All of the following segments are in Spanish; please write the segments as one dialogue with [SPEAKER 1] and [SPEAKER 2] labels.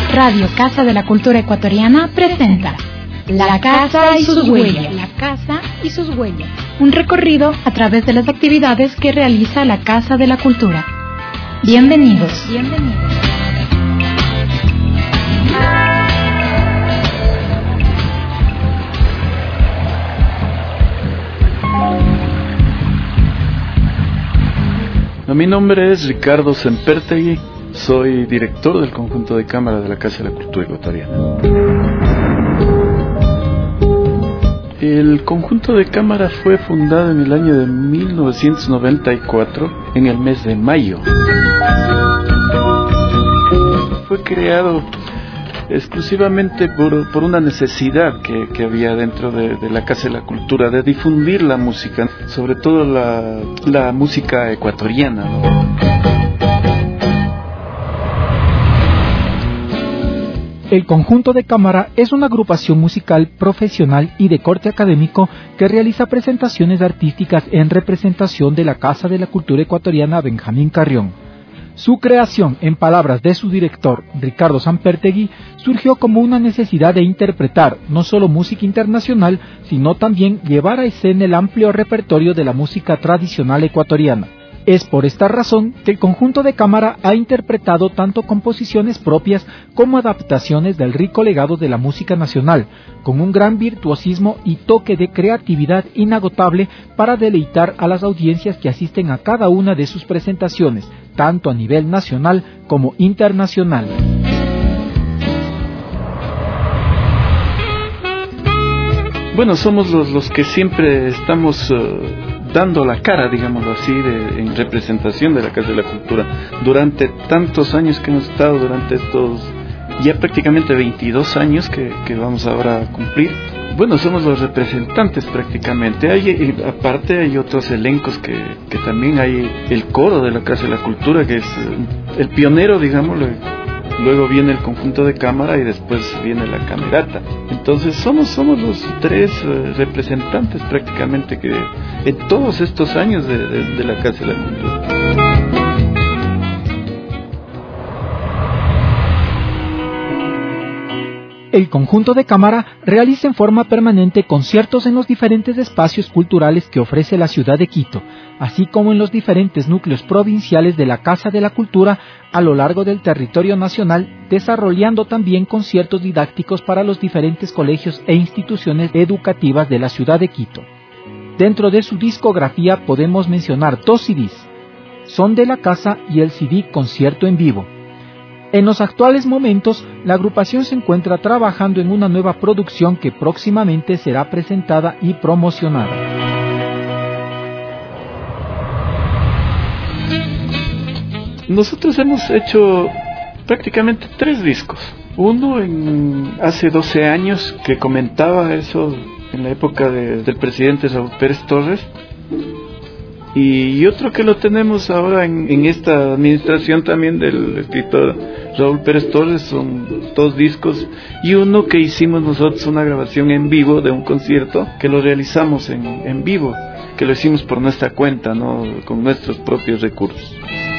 [SPEAKER 1] Radio Casa de la Cultura Ecuatoriana presenta La Casa y sus huellas. La Casa y sus huellas. Un recorrido a través de las actividades que realiza la Casa de la Cultura. Bienvenidos.
[SPEAKER 2] Mi nombre es Ricardo Sempertegui, soy director del conjunto de cámara de la Casa de la Cultura Ecuatoriana. El conjunto de cámara fue fundado en el año de 1994, en el mes de mayo. Fue creado exclusivamente por una necesidad que había dentro de la Casa de la Cultura, de difundir la música, sobre todo la música ecuatoriana, ¿no?
[SPEAKER 3] El conjunto de cámara es una agrupación musical profesional y de corte académico que realiza presentaciones artísticas en representación de la Casa de la Cultura Ecuatoriana Benjamín Carrión. Su creación, en palabras de su director, Ricardo Sempertegui, surgió como una necesidad de interpretar no solo música internacional, sino también llevar a escena el amplio repertorio de la música tradicional ecuatoriana. Es por esta razón que el conjunto de cámara ha interpretado tanto composiciones propias como adaptaciones del rico legado de la música nacional, con un gran virtuosismo y toque de creatividad inagotable para deleitar a las audiencias que asisten a cada una de sus presentaciones, tanto a nivel nacional como internacional.
[SPEAKER 2] Bueno, somos los que siempre estamos dando la cara, digámoslo así, en representación de la Casa de la Cultura. Durante tantos años que hemos estado, durante estos ya prácticamente 22 años que vamos ahora a cumplir, bueno, somos los representantes prácticamente. Aparte hay otros elencos que también hay el coro de la Casa de la Cultura, que es el pionero, digámoslo. Luego viene el conjunto de cámara y después viene la camerata. Entonces somos los tres representantes prácticamente que en todos estos años de la Casa de la Cultura.
[SPEAKER 3] El conjunto de cámara realiza en forma permanente conciertos en los diferentes espacios culturales que ofrece la ciudad de Quito, así como en los diferentes núcleos provinciales de la Casa de la Cultura a lo largo del territorio nacional, desarrollando también conciertos didácticos para los diferentes colegios e instituciones educativas de la ciudad de Quito. Dentro de su discografía podemos mencionar 2 CDs, Son de la Casa y el CD Concierto en Vivo. En los actuales momentos, la agrupación se encuentra trabajando en una nueva producción que próximamente será presentada y promocionada.
[SPEAKER 2] Nosotros hemos hecho prácticamente 3 discos. Uno hace 12 años, que comentaba eso en la época del presidente Raúl Pérez Torres, y otro que lo tenemos ahora en esta administración también del escritor Raúl Pérez Torres. Son 2 discos, y uno que hicimos nosotros, una grabación en vivo de un concierto que lo realizamos en vivo, que lo hicimos por nuestra cuenta, ¿no? Con nuestros propios recursos.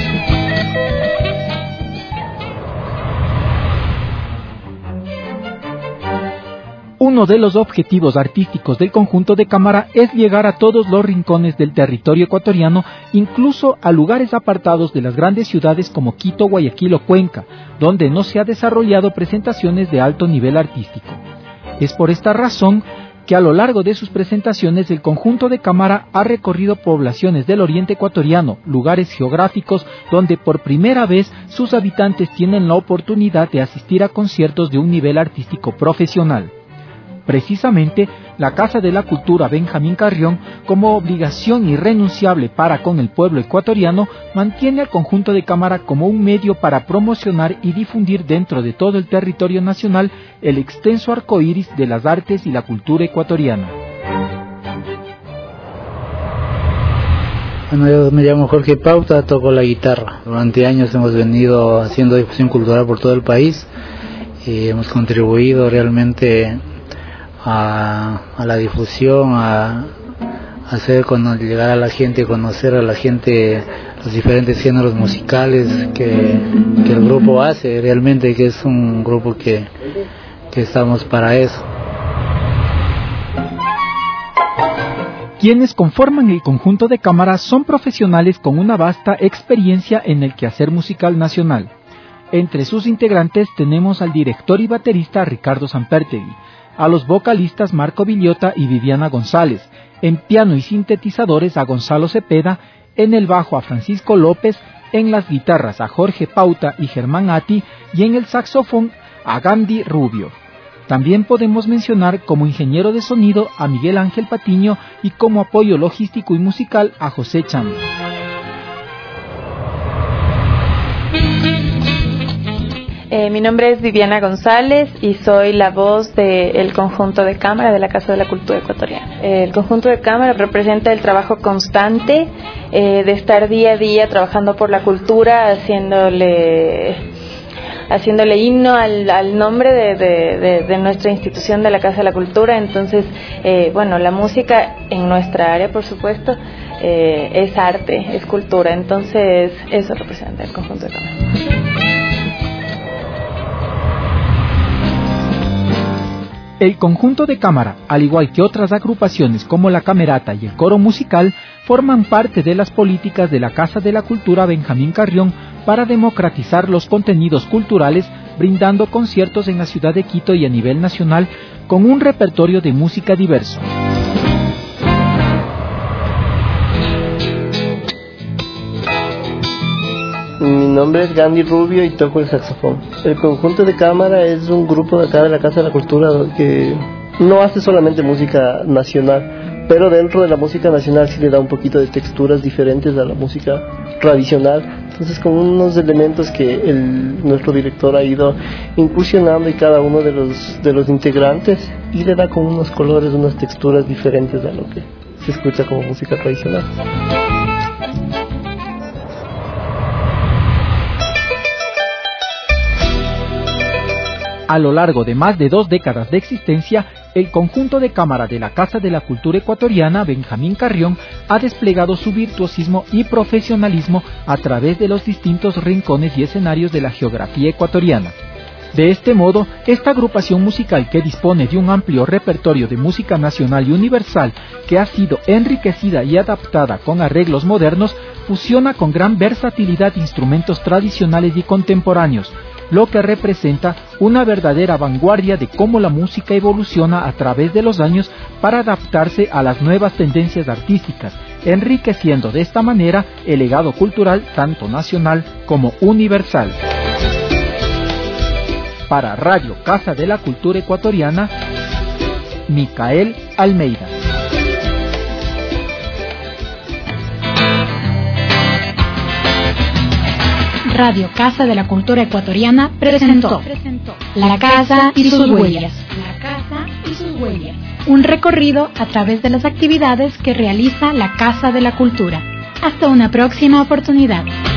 [SPEAKER 3] Uno de los objetivos artísticos del conjunto de cámara es llegar a todos los rincones del territorio ecuatoriano, incluso a lugares apartados de las grandes ciudades como Quito, Guayaquil o Cuenca, donde no se ha desarrollado presentaciones de alto nivel artístico. Es por esta razón que a lo largo de sus presentaciones el conjunto de cámara ha recorrido poblaciones del oriente ecuatoriano, lugares geográficos donde por primera vez sus habitantes tienen la oportunidad de asistir a conciertos de un nivel artístico profesional. Precisamente, la Casa de la Cultura Benjamín Carrión, como obligación irrenunciable para con el pueblo ecuatoriano, mantiene al conjunto de cámara como un medio para promocionar y difundir dentro de todo el territorio nacional el extenso arcoíris de las artes y la cultura ecuatoriana.
[SPEAKER 4] Bueno, yo me llamo Jorge Pauta, toco la guitarra. Durante años hemos venido haciendo difusión cultural por todo el país y hemos contribuido realmente a la difusión, a hacer llegar a la gente, conocer a la gente los diferentes géneros musicales que el grupo hace, realmente que es un grupo que estamos para eso.
[SPEAKER 3] Quienes conforman el conjunto de cámara son profesionales con una vasta experiencia en el quehacer musical nacional. Entre sus integrantes tenemos al director y baterista Ricardo Sampertegui, a los vocalistas Marco Villota y Viviana González, en piano y sintetizadores a Gonzalo Cepeda, en el bajo a Francisco López, en las guitarras a Jorge Pauta y Germán Ati y en el saxofón a Gandhi Rubio. También podemos mencionar como ingeniero de sonido a Miguel Ángel Patiño y como apoyo logístico y musical a José Chamba.
[SPEAKER 5] Mi nombre es Viviana González y soy la voz del conjunto de cámara de la Casa de la Cultura Ecuatoriana. El conjunto de cámara representa el trabajo constante de estar día a día trabajando por la cultura, haciéndole himno al nombre de nuestra institución de la Casa de la Cultura. Entonces, la música en nuestra área, por supuesto, es arte, es cultura. Entonces, eso representa el conjunto de cámara.
[SPEAKER 3] El conjunto de cámara, al igual que otras agrupaciones como la Camerata y el coro musical, forman parte de las políticas de la Casa de la Cultura Benjamín Carrión para democratizar los contenidos culturales, brindando conciertos en la ciudad de Quito y a nivel nacional con un repertorio de música diverso.
[SPEAKER 6] Mi nombre es Gandhi Rubio y toco el saxofón. El conjunto de cámara es un grupo de acá de la Casa de la Cultura que no hace solamente música nacional, pero dentro de la música nacional sí le da un poquito de texturas diferentes a la música tradicional. Entonces, con unos elementos que nuestro director ha ido incursionando en cada uno de los integrantes, y le da con unos colores, unas texturas diferentes a lo que se escucha como música tradicional.
[SPEAKER 3] A lo largo de más de 2 décadas de existencia, el conjunto de cámara de la Casa de la Cultura Ecuatoriana Benjamín Carrión ha desplegado su virtuosismo y profesionalismo a través de los distintos rincones y escenarios de la geografía ecuatoriana. De este modo, esta agrupación musical, que dispone de un amplio repertorio de música nacional y universal que ha sido enriquecida y adaptada con arreglos modernos, fusiona con gran versatilidad instrumentos tradicionales y contemporáneos, lo que representa una verdadera vanguardia de cómo la música evoluciona a través de los años para adaptarse a las nuevas tendencias artísticas, enriqueciendo de esta manera el legado cultural tanto nacional como universal. Para Radio Casa de la Cultura Ecuatoriana, Micael Almeida.
[SPEAKER 1] Radio Casa de la Cultura Ecuatoriana presentó La Casa y sus huellas. La Casa y sus huellas. Un recorrido a través de las actividades que realiza la Casa de la Cultura. Hasta una próxima oportunidad.